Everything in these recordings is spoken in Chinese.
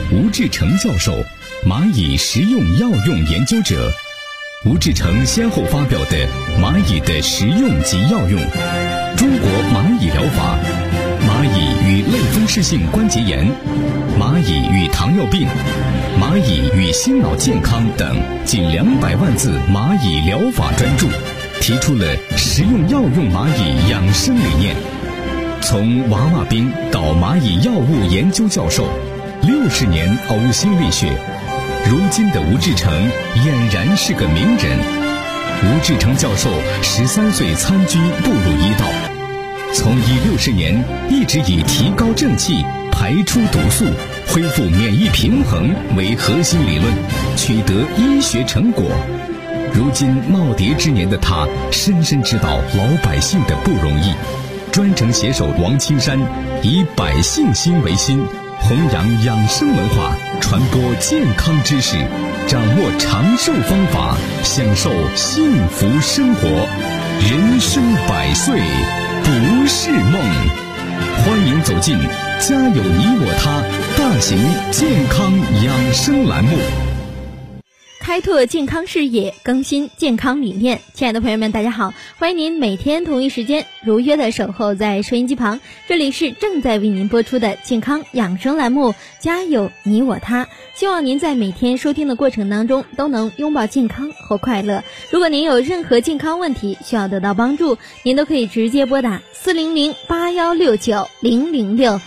吴志成教授，蚂蚁食用药用研究者。吴志成先后发表的《蚂蚁的食用及药用》、《中国蚂蚁疗法》、《蚂蚁与类风湿性关节炎》、《蚂蚁与糖尿病》、《蚂蚁与心脑健康》等近200万字蚂蚁疗法专著，提出了食用药用蚂蚁养生理念。从娃娃兵到蚂蚁药物研究教授，60年呕心沥血，如今的吴志成俨然是个名人。吴志成教授13岁参军步入医道，从以60年一直以提高正气、排出毒素、恢复免疫平衡为核心理论，取得医学成果。如今耄耋之年的他，深深知道老百姓的不容易，专程携手王青山，以百姓心为心，弘扬养生文化，传播健康知识，掌握长寿方法，享受幸福生活。人生100岁不是梦。欢迎走进家有你我他大型健康养生栏目， 开拓健康视野，更新健康理念。亲爱的朋友们，大家好，欢迎您每天同一时间如约的守候在收音机旁，这里是正在为您播出的健康养生栏目，家有你我他。希望您在每天收听的过程当中都能拥抱健康和快乐。如果您有任何健康问题需要得到帮助，您都可以直接拨打400-8169-006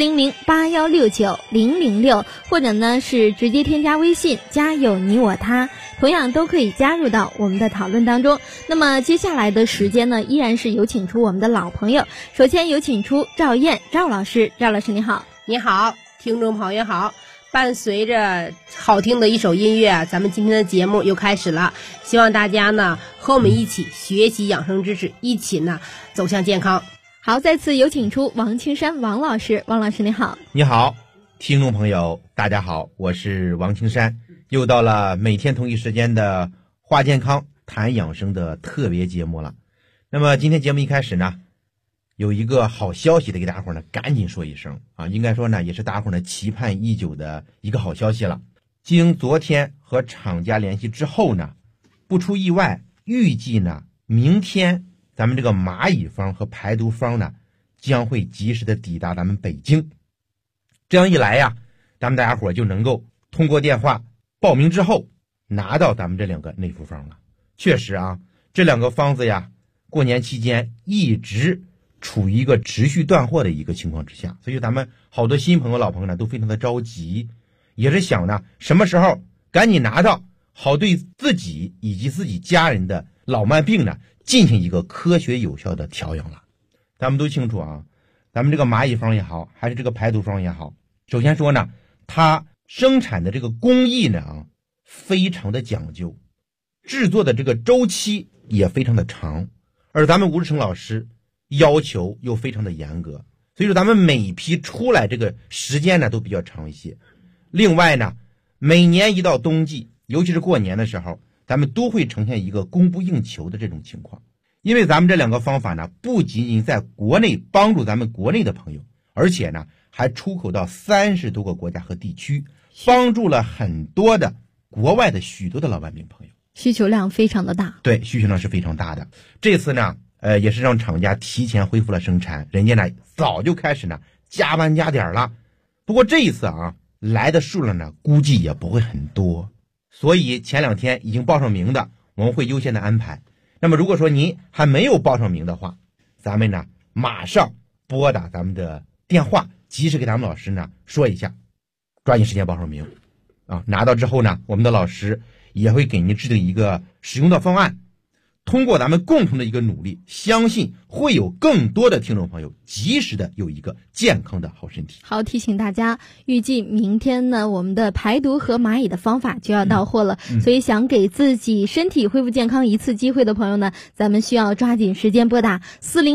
400-8169-006，或者呢是直接添加微信家有你我他，同样都可以加入到我们的讨论当中。那么接下来的时间呢，依然是有请出我们的老朋友，首先有请出赵燕赵老师。赵老师你好。 你好，听众朋友好。伴随着好听的一首音乐，咱们今天的节目又开始了，希望大家呢和我们一起学习养生知识，一起呢走向健康。 好，再次有请出王青山王老师。王老师你好。 你好，听众朋友大家好，我是王青山，又到了每天同一时间的话健康谈养生的特别节目了。那么今天节目一开始呢，有一个好消息得给大家伙呢赶紧说一声啊，应该说呢也是大家伙呢期盼已久的一个好消息了。经昨天和厂家联系之后呢，不出意外，预计呢明天咱们这个蚂蚁方和排毒方呢将会及时的抵达咱们北京。这样一来呀，咱们大家伙就能够通过电话报名之后拿到咱们这2个内服方了。确实啊，这2个方子呀，过年期间一直处于一个持续断货的一个情况之下，所以咱们好多新朋友老朋友呢都非常的着急，也是想呢什么时候赶紧拿到，好对自己以及自己家人的老慢病呢进行一个科学有效的调养了。咱们都清楚啊，咱们这个蚂蚁方也好，还是这个排毒方也好，首先说呢，它生产的这个工艺呢非常的讲究，制作的这个周期也非常的长，而咱们吴志成老师要求又非常的严格，所以说咱们每一批出来这个时间呢都比较长一些。另外呢，每年一到冬季，尤其是过年的时候，咱们都会呈现一个供不应求的这种情况。因为咱们这2个方法呢，不仅仅在国内帮助咱们国内的朋友，而且呢还出口到30多个国家和地区，帮助了很多的国外的许多的老慢病朋友， 需求量非常的大。 对，需求量是非常大的。这次呢也是让厂家提前恢复了生产，人家呢早就开始呢加班加点了。不过这一次啊来的数量呢估计也不会很多，所以前2天已经报上名的我们会优先的安排。那么如果说您还没有报上名的话，咱们呢马上拨打咱们的电话，及时给咱们老师呢说一下，抓紧时间报上名啊。拿到之后呢，我们的老师也会给您制定一个使用的方案。通过咱们共同的一个努力，相信会有更多的听众朋友及时的有一个健康的好身体。 好，提醒大家，预计明天呢我们的排毒和蚂蚁的方法就要到货了，所以想给自己身体恢复健康一次机会的朋友呢，咱们需要抓紧时间拨打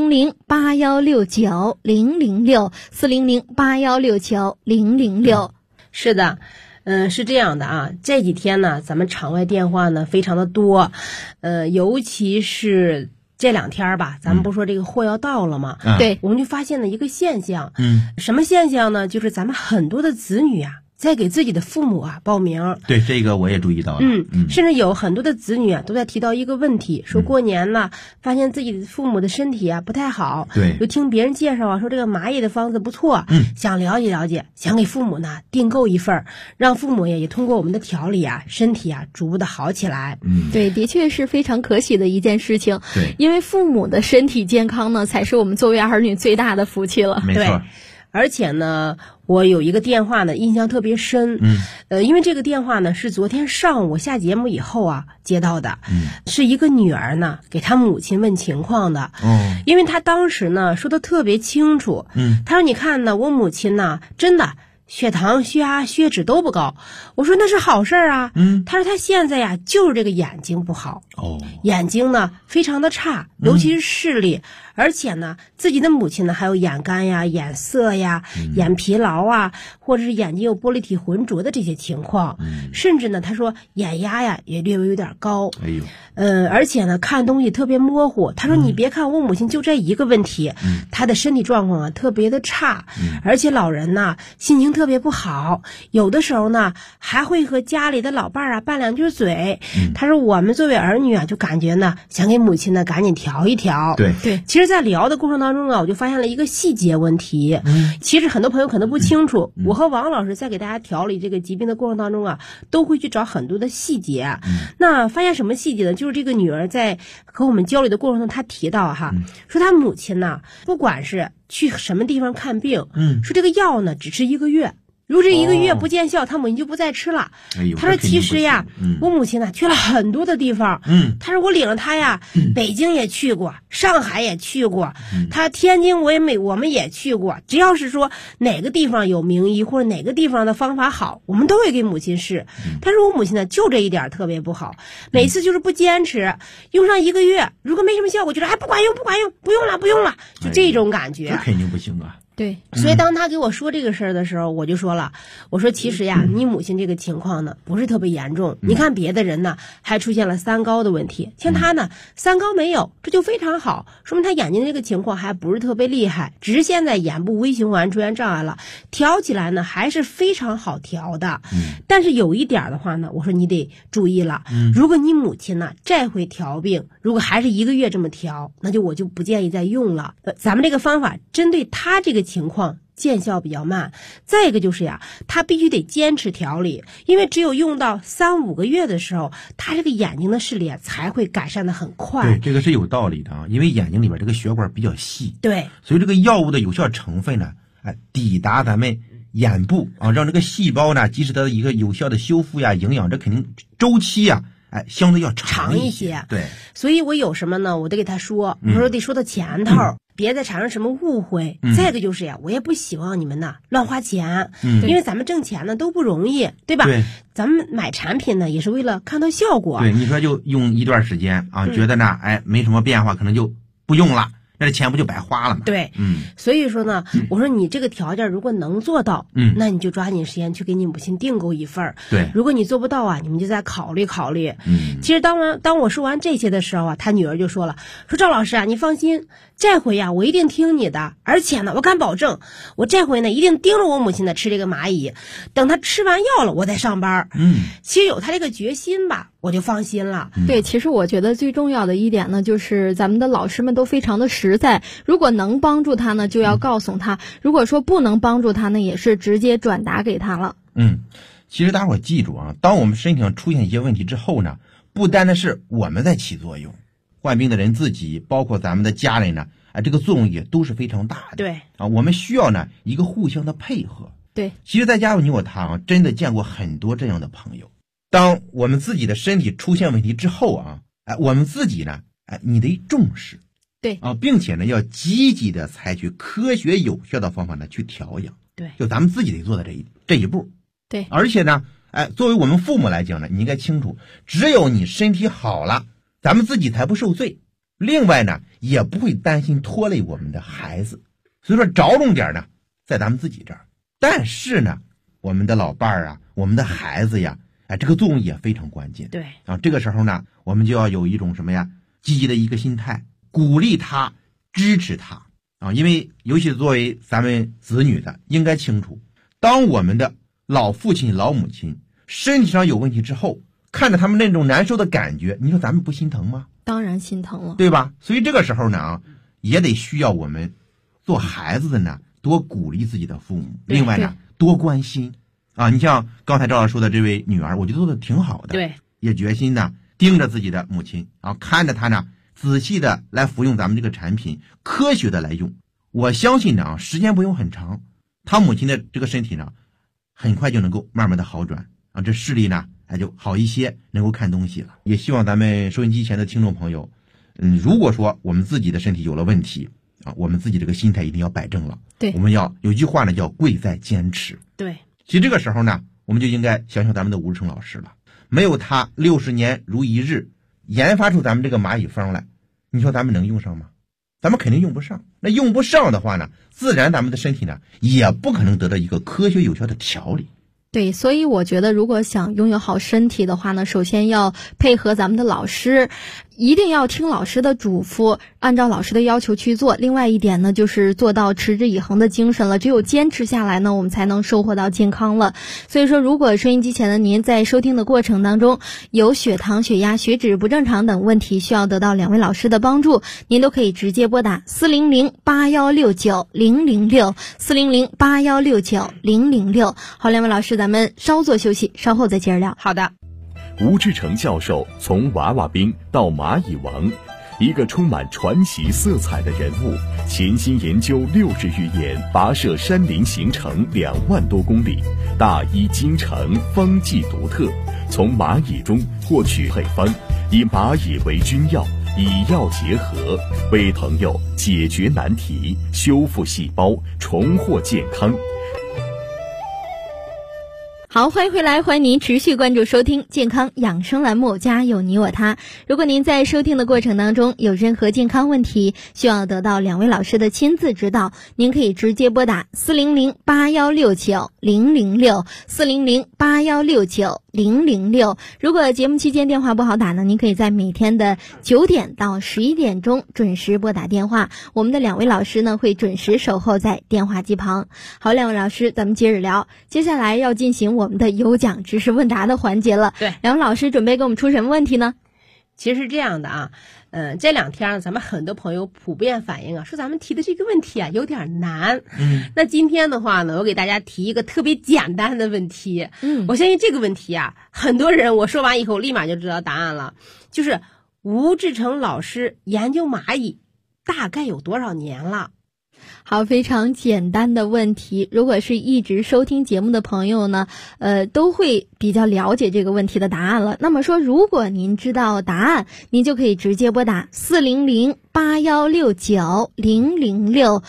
400-8169-006 400-8169-006。 是的，是这样的啊，这几天呢，咱们场外电话呢非常的多，尤其是这2天吧，咱们不说这个货要到了吗？ 对， 我们就发现了一个现象，什么现象呢？就是咱们很多的子女啊， 在给自己的父母啊报名。 对，这个我也注意到了。 甚至有很多的子女啊都在提到一个问题，说过年了，发现自己的父母的身体啊不太好， 对， 就听别人介绍啊说这个蚂蚁的方子不错，想了解了解，想给父母呢订购一份，让父母也通过我们的调理啊，身体啊逐步的好起来。 对，的确是非常可喜的一件事情。 对， 因为父母的身体健康呢，才是我们作为儿女最大的福气了。 没错。 而且呢，我有一个电话呢，印象特别深。因为这个电话呢是昨天上午我下节目以后啊接到的，是一个女儿呢给她母亲问情况的。因为她当时呢说的特别清楚。她说：“你看呢，我母亲呢真的血糖、血压、血脂都不高。”我说：“那是好事啊。”她说：“她现在呀就是这个眼睛不好，眼睛呢非常的差，尤其是视力。”而且呢，自己的母亲呢还有眼干呀、眼涩呀、眼疲劳啊，或者是眼睛有玻璃体浑浊的这些情况，甚至呢，他说眼压呀也略微有点高。而且呢，看东西特别模糊。他说：“你别看我母亲就这一个问题，她的身体状况啊特别的差，而且老人呢心情特别不好，有的时候呢还会和家里的老伴儿啊拌两句嘴。”他说：“我们作为儿女啊，就感觉呢想给母亲呢赶紧调一调。” 对， 其实在聊的过程当中啊，我就发现了一个细节问题。其实很多朋友可能不清楚，我和王老师在给大家调理这个疾病的过程当中啊，都会去找很多的细节。那发现什么细节呢？就是这个女儿在和我们交流的过程中，她提到说她母亲呢，不管是去什么地方看病，说这个药呢只吃1个月。如果这1个月不见效，他母亲就不再吃了。他说：“其实呀，我母亲呢去了很多的地方。他说我领着他呀，北京也去过，上海也去过，他天津我们也去过。只要是说哪个地方有名医或者哪个地方的方法好，我们都会给母亲试。他说我母亲呢就这一点特别不好，每次就是不坚持，用上1个月，如果没什么效果，就说不管用，不用了，就这种感觉。 这肯定不行啊。” 对， 所以当他给我说这个事儿的时候，我就说了，我说其实呀，你母亲这个情况呢不是特别严重。你看别的人呢还出现了3高的问题，像他呢3高没有，这就非常好，说明他眼睛的这个情况还不是特别厉害，只是现在眼部微循环出现障碍了，调起来呢还是非常好调的。但是有一点的话呢，我说你得注意了，如果你母亲呢这回调病，如果还是1个月这么调，那我就不建议再用了。咱们这个方法针对他这个情况见效比较慢。再一个就是呀，他必须得坚持调理，因为只有用到3、5个月的时候，他这个眼睛的视力才会改善的很快。 对，这个是有道理的啊，因为眼睛里边这个血管比较细。 对， 所以这个药物的有效成分呢，抵达咱们眼部啊，让这个细胞呢及时得到一个有效的修复呀、营养，这肯定周期呀，相对要长一些。对， 所以我有什么呢，我得给他说，我说得说到前头。别再产生什么误会。再一个就是呀，我也不希望你们呢乱花钱，因为咱们挣钱呢都不容易，对吧？ 对， 咱们买产品呢也是为了看到效果。 对，你说就用一段时间啊，觉得呢没什么变化，可能就不用了。那这钱不就白花了吗？ 对，所以说呢，我说你这个条件如果能做到，那你就抓紧时间去给你母亲订购一份。 对， 如果你做不到啊，你们就再考虑考虑。其实当我说完这些的时候啊，他女儿就说了，说赵老师啊，你放心，这回呀，我一定听你的，而且呢，我敢保证，我这回呢一定盯着我母亲的吃这个蚂蚁，等她吃完药了，我再上班。其实有她这个决心吧，我就放心了。 对，其实我觉得最重要的一点呢，就是咱们的老师们都非常的实在，如果能帮助他呢，就要告诉他；如果说不能帮助他呢，也是直接转达给他了。 其实大伙记住啊，当我们身体上出现一些问题之后呢，不单的是我们在起作用，患病的人自己，包括咱们的家人呢，这个作用也都是非常大的。 对啊，我们需要呢一个互相的配合。 对， 其实在家有你我他啊，真的见过很多这样的朋友。当我们自己的身体出现问题之后啊，我们自己呢，你得重视。 对啊，并且呢，要积极的采取科学有效的方法呢去调养。 对， 就咱们自己得做到这一步。 对， 而且呢，作为我们父母来讲呢，你应该清楚，只有你身体好了，咱们自己才不受罪。另外呢，也不会担心拖累我们的孩子。所以说，着重点呢，在咱们自己这儿。但是呢，我们的老伴儿啊，我们的孩子呀，这个作用也非常关键。 对啊，这个时候呢，我们就要有一种什么呀，积极的一个心态，鼓励他，支持他啊。因为尤其作为咱们子女的，应该清楚，当我们的老父亲老母亲身体上有问题之后，看着他们那种难受的感觉，你说咱们不心疼吗？ 当然心疼了， 对吧？所以这个时候呢也得需要我们做孩子的呢多鼓励自己的父母，另外呢多关心啊。你像刚才赵老师说的这位女儿，我觉得做的挺好的， 对， 也决心呢盯着自己的母亲，然后看着她呢仔细的来服用咱们这个产品，科学的来用。我相信呢时间不用很长，她母亲的这个身体呢很快就能够慢慢的好转啊，这视力呢就好一些，能够看东西了。也希望咱们收音机前的听众朋友，如果说我们自己的身体有了问题啊，我们自己这个心态一定要摆正了。 对， 我们要有句话呢叫贵在坚持。 对， 其实这个时候呢，我们就应该想想咱们的吴志成老师了。没有他60年如一日研发出咱们这个蚂蚁方来，你说咱们能用上吗？咱们肯定用不上。那用不上的话呢，自然咱们的身体呢也不可能得到一个科学有效的调理。 对，所以我觉得如果想拥有好身体的话呢，首先要配合咱们的老师，一定要听老师的嘱咐，按照老师的要求去做。另外一点呢，就是做到持之以恒的精神了，只有坚持下来呢，我们才能收获到健康了。所以说，如果收音机前的您在收听的过程当中有血糖、血压、血脂不正常等问题，需要得到2位老师的帮助，您都可以直接拨打400-8169-006 400-8169-006。好，2位老师，咱们稍作休息，稍后再接着聊。 好的。 吴志成教授从娃娃兵到蚂蚁王，一个充满传奇色彩的人物，潜心研究60余年，跋涉山林行程2万多公里，大医精诚，方剂独特，从蚂蚁中获取配方，以蚂蚁为君药，以药结合，为朋友解决难题，修复细胞，重获健康。 好，欢迎回来，欢迎您持续关注收听健康养生栏目，家有你我他。如果您在收听的过程当中有任何健康问题，需要得到2位老师的亲自指导，您可以直接拨打400-8169-006 400-8169-006。如果节目期间电话不好打呢，您可以在每天的9点到11点钟准时拨打电话，我们的2位老师呢会准时守候在电话机旁。好，2位老师，咱们接着聊，接下来要进行我们的有奖知识问答的环节了。 对 ，2位老师准备给我们出什么问题呢？ 其实是这样的啊，这2天咱们很多朋友普遍反映啊，说咱们提的这个问题啊有点难。那今天的话呢，我给大家提一个特别简单的问题。我相信这个问题啊，很多人我说完以后立马就知道答案了，就是吴志成老师研究蚂蚁大概有多少年了？ 好，非常简单的问题，如果是一直收听节目的朋友呢，都会比较了解这个问题的答案了。那么说，如果您知道答案，您就可以直接拨打400-8169-006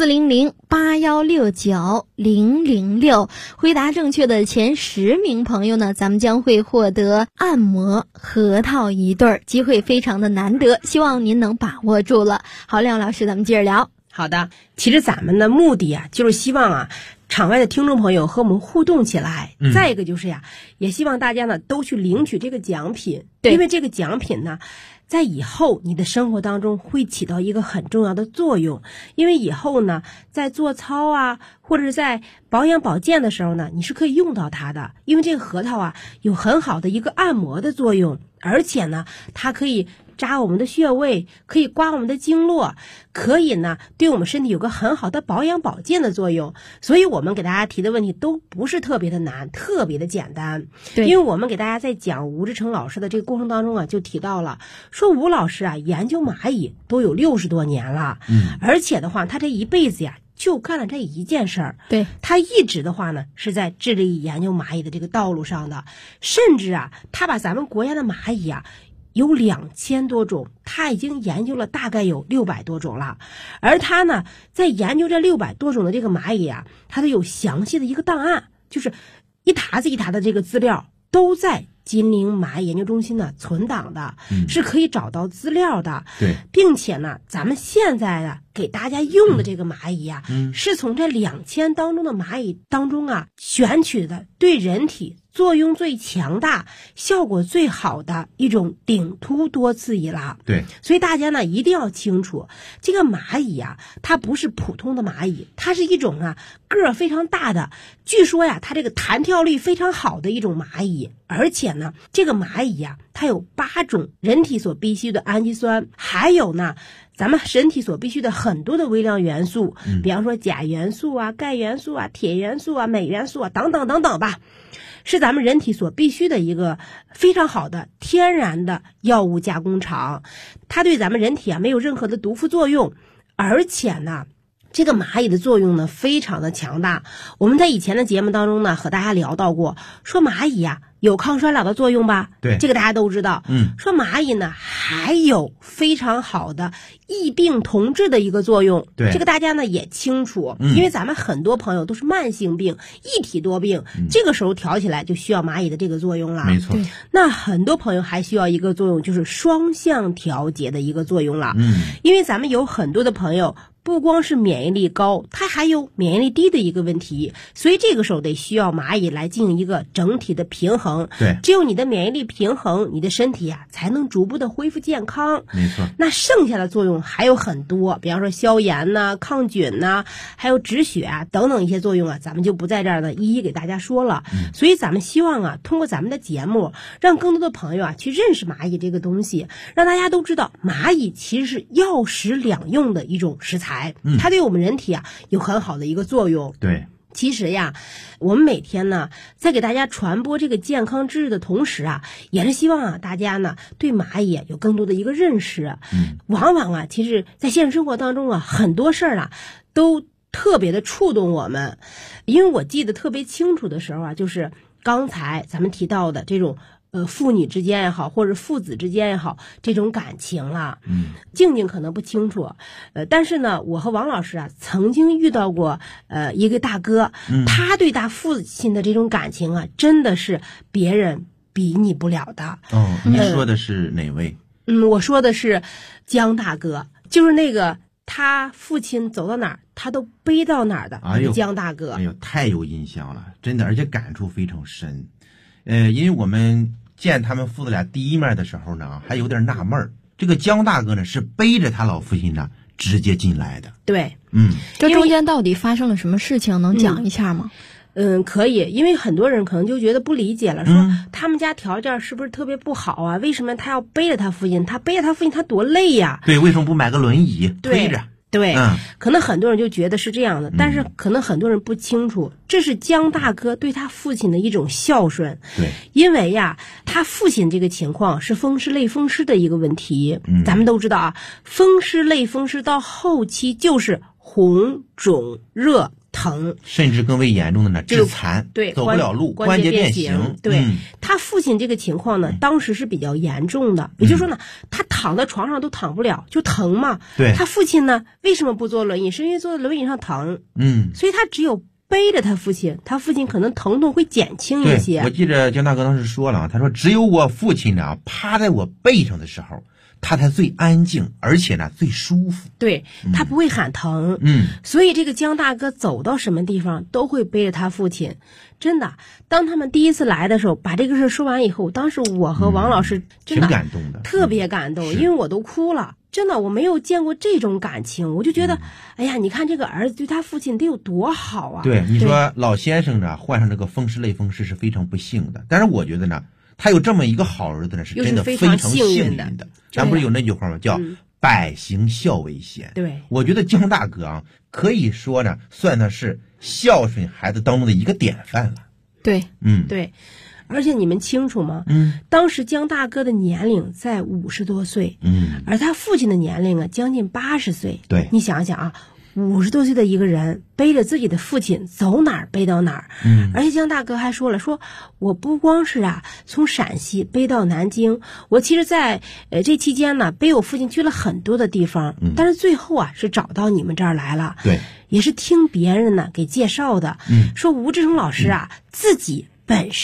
400-8169-006。回答正确的前10名朋友呢，咱们将会获得按摩核桃1对，机会非常的难得，希望您能把握住了。好，亮老师，咱们接着聊。 好的，其实咱们的目的啊，就是希望啊，场外的听众朋友和我们互动起来。再一个就是呀，也希望大家呢都去领取这个奖品，因为这个奖品呢，在以后你的生活当中会起到一个很重要的作用。因为以后呢，在做操啊，或者是在保养保健的时候呢，你是可以用到它的。因为这个核桃啊，有很好的一个按摩的作用，而且呢，它可以扎我们的穴位，可以刮我们的经络，可以呢对我们身体有个很好的保养保健的作用。所以我们给大家提的问题都不是特别的难，特别的简单。 对， 因为我们给大家在讲吴志成老师的这个过程当中啊，就提到了说吴老师啊研究蚂蚁都有60多年了，而且的话他这一辈子呀就干了这一件事儿。 对， 他一直的话呢是在致力研究蚂蚁的这个道路上的，甚至啊他把咱们国家的蚂蚁啊有2000多种，他已经研究了大概有600多种了。而他呢在研究这600多种的这个蚂蚁啊，他都有详细的一个档案，就是一沓子一沓的这个资料都在金陵蚂蚁研究中心呢存档的，是可以找到资料的。 对， 并且呢咱们现在啊给大家用的这个蚂蚁啊，是从这2000当中的蚂蚁当中啊选取的对人体作用最强大、效果最好的一种顶突多刺蚁了。 对， 所以大家呢一定要清楚，这个蚂蚁啊，它不是普通的蚂蚁，它是一种啊个儿非常大的，据说呀，它这个弹跳力非常好的一种蚂蚁。而且呢，这个蚂蚁呀，它有8种人体所必需的氨基酸，还有呢，咱们身体所必需的很多的微量元素，比方说钾元素啊、钙元素啊、铁元素啊、镁元素啊等等等等吧。是咱们人体所必须的一个非常好的天然的药物加工厂，它对咱们人体啊没有任何的毒副作用，而且呢，这个蚂蚁的作用呢非常的强大。我们在以前的节目当中呢和大家聊到过，说蚂蚁啊有抗衰老的作用吧？ 对， 这个大家都知道。说蚂蚁呢还有非常好的异病同治的一个作用。 对， 这个大家呢也清楚，因为咱们很多朋友都是慢性病、一体多病，这个时候调起来就需要蚂蚁的这个作用了。 没错。 那很多朋友还需要一个作用，就是双向调节的一个作用了。因为咱们有很多的朋友不光是免疫力高，它还有免疫力低的一个问题，所以这个时候得需要蚂蚁来进行一个整体的平衡。 对， 只有你的免疫力平衡，你的身体啊才能逐步的恢复健康。 没错。 那剩下的作用还有很多，比方说消炎呐、抗菌呐，还有止血啊等等一些作用啊，咱们就不在这儿呢一一给大家说了。所以咱们希望啊，通过咱们的节目，让更多的朋友啊去认识蚂蚁这个东西，让大家都知道蚂蚁其实是药食两用的一种食材，它对我们人体啊有很好的一个作用。 对。 其实呀，我们每天呢，在给大家传播这个健康知识的同时啊，也是希望啊，大家呢对蚂蚁有更多的一个认识。往往啊，其实，在现实生活当中啊，很多事儿啊，都特别的触动我们。因为我记得特别清楚的时候啊，就是刚才咱们提到的这种父女之间也好，或者父子之间也好，这种感情了。静静可能不清楚，但是呢，我和王老师啊曾经遇到过一个大哥，他对他父亲的这种感情啊，真的是别人比拟不了的。 你说的是哪位？ 我说的是江大哥，就是那个他父亲走到哪儿他都背到哪儿的江大哥。 哎呦，太有印象了，真的，而且感触非常深。因为我们见他们父子俩第一面的时候呢，还有点纳闷儿，这个江大哥呢是背着他老父亲呢直接进来的。 对， 这中间到底发生了什么事情，能讲一下吗？ 可以，因为很多人可能就觉得不理解了，说他们家条件是不是特别不好啊？为什么他要背着他父亲？他背着他父亲他多累呀？ 对，为什么不买个轮椅推着？ 对，可能很多人就觉得是这样的，但是可能很多人不清楚，这是江大哥对他父亲的一种孝顺。 对， 因为呀，他父亲这个情况是风湿类风湿的一个问题。咱们都知道啊，风湿类风湿到后期就是红肿热疼， 甚至更为严重的呢，致残， 对， 走不了路，关节变形。 对，他父亲这个情况呢，当时是比较严重的，也就是说呢，他躺在床上都躺不了，就疼嘛。 对， 他父亲呢，为什么不坐轮椅？是因为坐在轮椅上疼。所以他只有背着他父亲，他父亲可能疼痛会减轻一些。 对，我记着江大哥当时说了，他说只有我父亲呢趴在我背上的时候，他才最安静，而且呢最舒服。 对，他不会喊疼。所以这个江大哥走到什么地方都会背着他父亲。真的，当他们第一次来的时候，把这个事说完以后，当时我和王老师真的挺感动的， 特别感动，因为我都哭了。真的，我没有见过这种感情，我就觉得，哎呀，你看这个儿子对他父亲得有多好啊！ 对，你说老先生呢患上这个风湿类风湿是非常不幸的，但是我觉得呢，他有这么一个好儿子呢，是真的非常幸运的。咱不是有那句话吗？叫百行孝为先。 对， 我觉得江大哥啊，可以说呢，算的是孝顺孩子当中的一个典范了。 对， 对。而且你们清楚吗？当时江大哥的年龄在50多岁，而他父亲的年龄啊将近80岁。 对， 你想想啊，50多岁的一个人背着自己的父亲走哪儿背到哪儿。而且江大哥还说了，说我不光是从陕西背到南京，我其实在这期间呢背我父亲去了很多的地方，但是最后是找到你们这儿来了。 对， 也是听别人呢给介绍的。说吴志成老师自己本身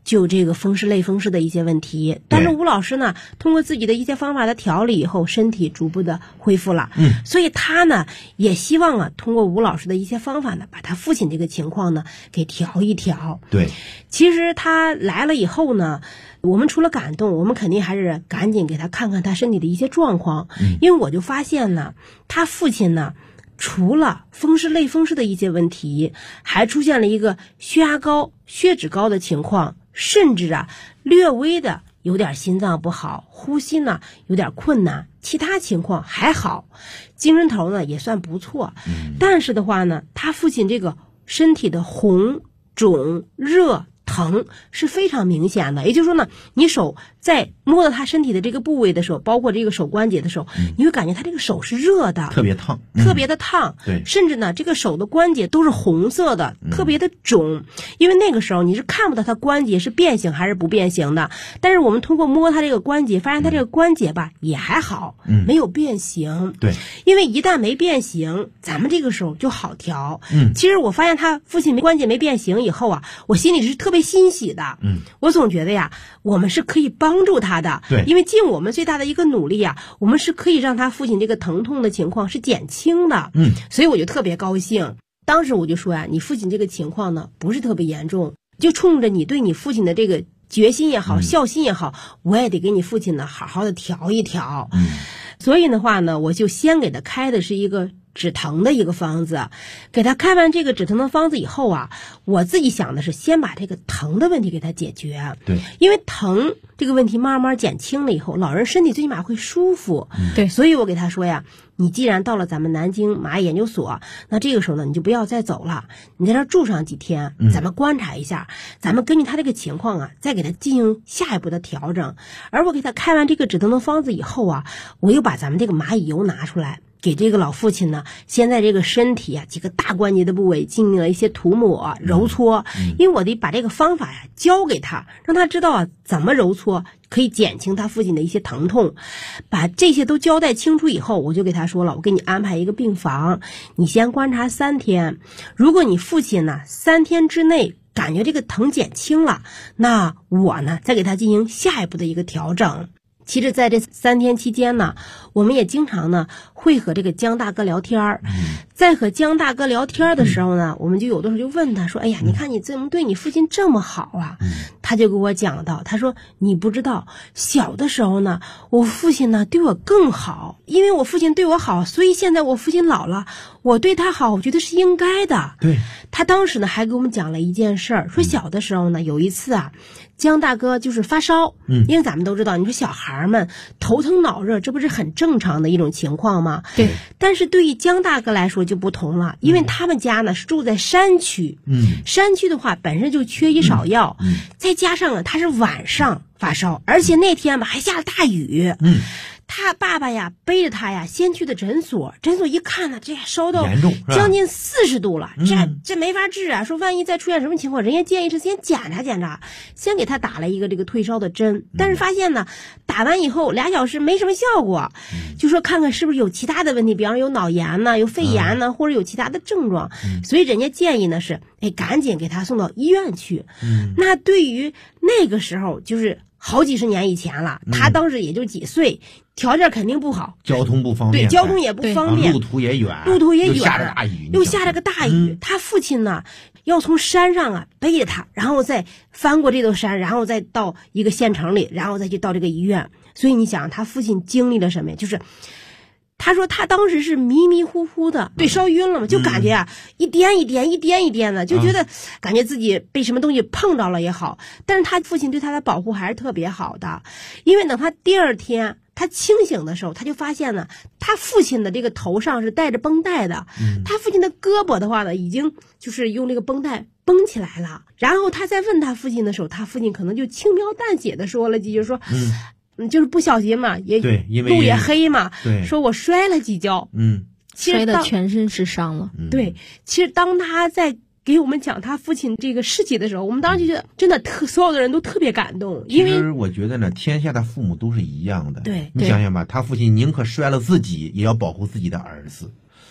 就这个风湿类风湿的一些问题。但是吴老师呢，通过自己的一些方法的调理以后，身体逐步的恢复了。所以他呢也希望啊，通过吴老师的一些方法呢，把他父亲这个情况呢给调一调。 对， 其实他来了以后呢，我们除了感动，我们肯定还是赶紧给他看看他身体的一些状况。因为我就发现呢，他父亲呢，除了风湿类风湿的一些问题，还出现了一个血压高、血脂高的情况，甚至啊略微的有点心脏不好，呼吸呢有点困难，其他情况还好，精神头呢也算不错。但是的话呢，他父亲这个身体的红、肿、热、疼是非常明显的。也就是说呢，你手在摸到他身体的这个部位的时候，包括这个手关节的时候，你会感觉他这个手是热的， 特别烫， 特别的烫。 对， 甚至呢，这个手的关节都是红色的，特别的肿。因为那个时候你是看不到他关节是变形还是不变形的，但是我们通过摸他这个关节，发现他这个关节吧也还好，没有变形。 对， 因为一旦没变形，咱们这个时候就好调。其实我发现他父亲关节没变形以后啊，我心里是特别欣喜的。我总觉得呀，我们是可以帮助他的。 对， 因为尽我们最大的一个努力啊，我们是可以让他父亲这个疼痛的情况是减轻的。所以我就特别高兴。当时我就说呀，你父亲这个情况呢不是特别严重，就冲着你对你父亲的这个决心也好，孝心也好，我也得给你父亲呢好好的调一调。所以的话呢，我就先给他开的是一个止疼的一个方子。给他开完这个止疼的方子以后啊，我自己想的是先把这个疼的问题给他解决。 对， 因为疼这个问题慢慢减轻了以后，老人身体最起码会舒服。 对， 所以我给他说呀，你既然到了咱们南京蚂蚁研究所，那这个时候呢，你就不要再走了，你在这儿住上几天，咱们观察一下，咱们根据他这个情况啊，再给他进行下一步的调整。而我给他开完这个止疼的方子以后啊，我又把咱们这个蚂蚁油拿出来，给这个老父亲呢，先在这个身体啊几个大关节的部位进行了一些涂抹揉搓。因为我得把这个方法呀教给他，让他知道啊怎么揉搓可以减轻他父亲的一些疼痛。把这些都交代清楚以后，我就给他说了，我给你安排一个病房，你先观察3天。如果你父亲呢3天之内感觉这个疼减轻了，那我呢再给他进行下一步的一个调整。其实在这3天期间呢，我们也经常呢会和这个江大哥聊天。在和江大哥聊天的时候呢，我们就有的时候就问他说，哎呀，你看你怎么对你父亲这么好啊？他就给我讲到，他说你不知道，小的时候呢，我父亲呢对我更好，因为我父亲对我好，所以现在我父亲老了，我对他好，我觉得是应该的。 对， 他当时呢还给我们讲了一件事儿，说小的时候呢，有一次啊，江大哥就是发烧。因为咱们都知道，你说小孩们头疼脑热，这不是很正常的一种情况吗？ 对。 但是对于江大哥来说就不同了，因为他们家呢是住在山区。山区的话本身就缺医少药。再加上啊，他是晚上发烧，而且那天吧还下了大雨。他爸爸呀背着他呀先去的诊所，诊所一看呢，这烧到将近40度了，这没法治啊。说万一再出现什么情况，人家建议是先检查检查，先给他打了一个这个退烧的针。但是发现呢，打完以后2小时没什么效果，就说看看是不是有其他的问题，比方说有脑炎呢，有肺炎呢，或者有其他的症状。所以人家建议呢是，赶紧给他送到医院去。那对于那个时候就是好几十年以前了，他当时也就几岁，条件肯定不好， 交通不方便， 对，交通也不方便， 路途也远， 又下着大雨， 又下着个大雨。他父亲呢要从山上啊背着他，然后再翻过这座山，然后再到一个县城里，然后再去到这个医院。所以你想他父亲经历了什么呀？就是他说他当时是迷迷糊糊的，对，烧晕了嘛，就感觉啊一颠一颠的，就觉得感觉自己被什么东西碰着了也好。但是他父亲对他的保护还是特别好的，因为等他第2天他清醒的时候，他就发现呢，他父亲的这个头上是带着绷带的。他父亲的胳膊的话呢，已经就是用这个绷带绷起来了。然后他在问他父亲的时候，他父亲可能就轻描淡写的说了几句，说就是不小心嘛，也对，因为路也黑嘛， 对， 说我摔了几跤， 摔得全身是伤了。 对，其实当他在给我们讲他父亲这个事迹的时候，我们当时就觉得真的所有的人都特别感动。因为其实我觉得呢，天下的父母都是一样的。 对， 你想想吧，他父亲宁可摔了自己，也要保护自己的儿子。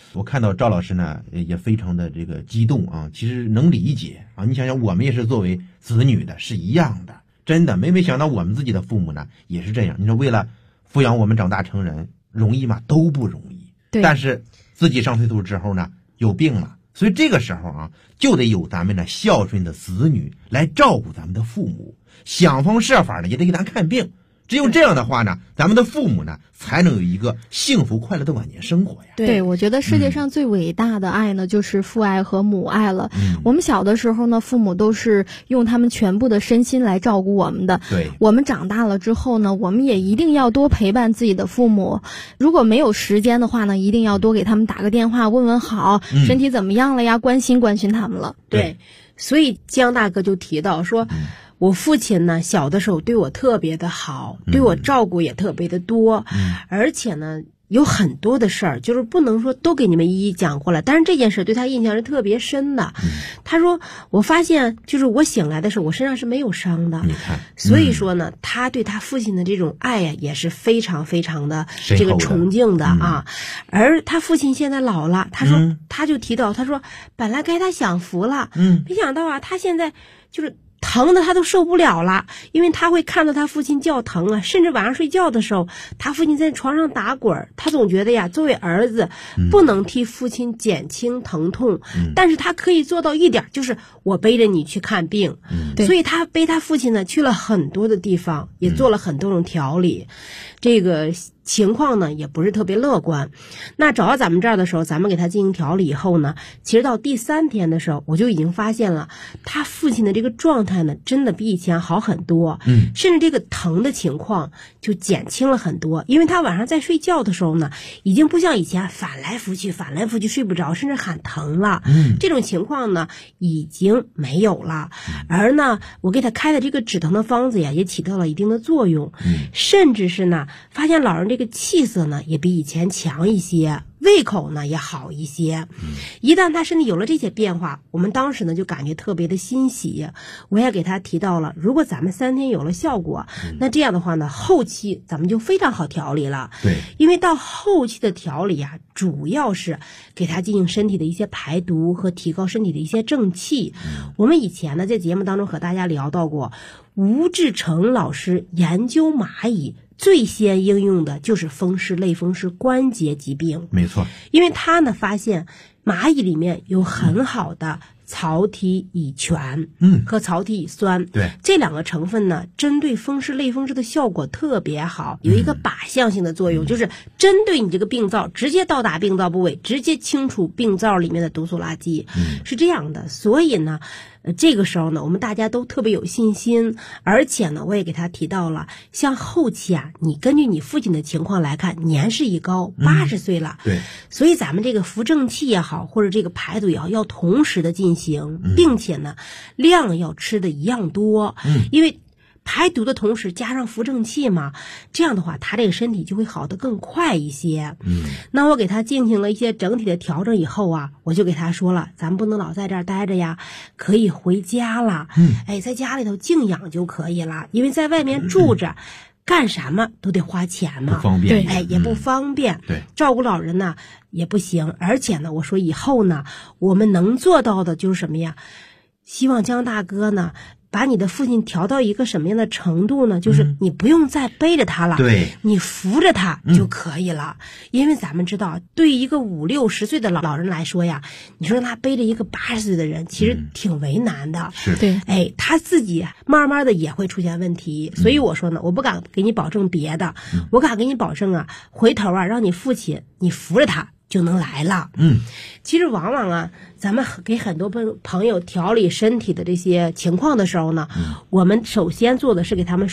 我看到赵老师呢也非常的这个激动啊，其实能理解啊。你想想，我们也是作为子女的，是一样的，真的每想到我们自己的父母呢也是这样。你说为了抚养我们长大成人，容易吗？都不容易。 对。 但是自己上岁数之后呢，有病了，所以这个时候啊，就得有咱们的孝顺的子女来照顾咱们的父母，想方设法的也得给咱看病。只有这样的话呢，咱们的父母呢才能有一个幸福快乐的晚年生活呀。 对，我觉得世界上最伟大的爱呢，就是父爱和母爱了。我们小的时候呢，父母都是用他们全部的身心来照顾我们的。 对， 我们长大了之后呢，我们也一定要多陪伴自己的父母。如果没有时间的话呢，一定要多给他们打个电话，问问好，身体怎么样了呀，关心关心他们了。 对，所以江大哥就提到说，我父亲呢，小的时候对我特别的好，对我照顾也特别的多，而且呢，有很多的事儿，就是不能说都给你们一一讲过来，但是这件事对他印象是特别深的。他说，我发现就是我醒来的时候，我身上是没有伤的。 你看， 所以说呢，他对他父亲的这种爱呀，也是非常非常的这个崇敬的啊。而他父亲现在老了，他说，他就提到，他说，本来该他享福了，没想到啊，他现在就是疼的他都受不了了，因为他会看到他父亲叫疼啊，甚至晚上睡觉的时候，他父亲在床上打滚，他总觉得呀，作为儿子不能替父亲减轻疼痛，但是他可以做到一点，就是我背着你去看病，所以他背他父亲呢去了很多的地方，也做了很多种调理，这个情况呢也不是特别乐观。那找到咱们这儿的时候，咱们给他进行调理以后呢，其实到第3天的时候，我就已经发现了他父亲的这个状态呢真的比以前好很多，甚至这个疼的情况就减轻了很多。因为他晚上在睡觉的时候呢，已经不像以前反来覆去睡不着，甚至喊疼了，这种情况呢已经没有了。而呢我给他开的这个止疼的方子呀也起到了一定的作用，甚至是呢发现老人这个气色呢也比以前强一些，胃口呢也好一些。一旦他身体有了这些变化，我们当时呢就感觉特别的欣喜。我也给他提到了，如果咱们3天有了效果，那这样的话呢，后期咱们就非常好调理了。 对， 因为到后期的调理啊，主要是给他进行身体的一些排毒和提高身体的一些正气。我们以前呢在节目当中和大家聊到过，吴志成老师研究蚂蚁最先应用的就是风湿类风湿关节疾病。 没错， 因为他呢发现蚂蚁里面有很好的草体乙醛和草体乙酸， 对， 这2个成分呢针对风湿类风湿的效果特别好，有一个靶向性的作用，就是针对你这个病灶直接到达病灶部位，直接清除病灶里面的毒素垃圾，是这样的。所以呢这个时候呢我们大家都特别有信心。而且呢我也给他提到了，像后期啊，你根据你父亲的情况来看，年事已高，80岁了， 对， 所以咱们这个扶正气也好，或者这个排毒也好，要同时的进行，并且呢量要吃的一样多，因为排毒的同时加上扶正气嘛，这样的话他这个身体就会好得更快一些。那我给他进行了一些整体的调整以后啊，我就给他说了，咱们不能老在这儿待着呀，可以回家了。在家里头静养就可以了，因为在外面住着干什么都得花钱嘛， 不方便， 也不方便， 对， 照顾老人呢也不行。而且呢我说以后呢我们能做到的就是什么呀，希望江大哥呢把你的父亲调到一个什么样的程度呢，就是你不用再背着他了， 对， 你扶着他就可以了。因为咱们知道，对于一个50、60岁的老人来说呀，你说让他背着一个80岁的人，其实挺为难的， 是， 对， 他自己慢慢的也会出现问题。所以我说呢，我不敢给你保证别的，我敢给你保证啊，回头啊让你父亲你扶着他就能来了。其实往往啊，咱们给很多朋友调理身体的这些情况的时候呢，我们首先做的是给他们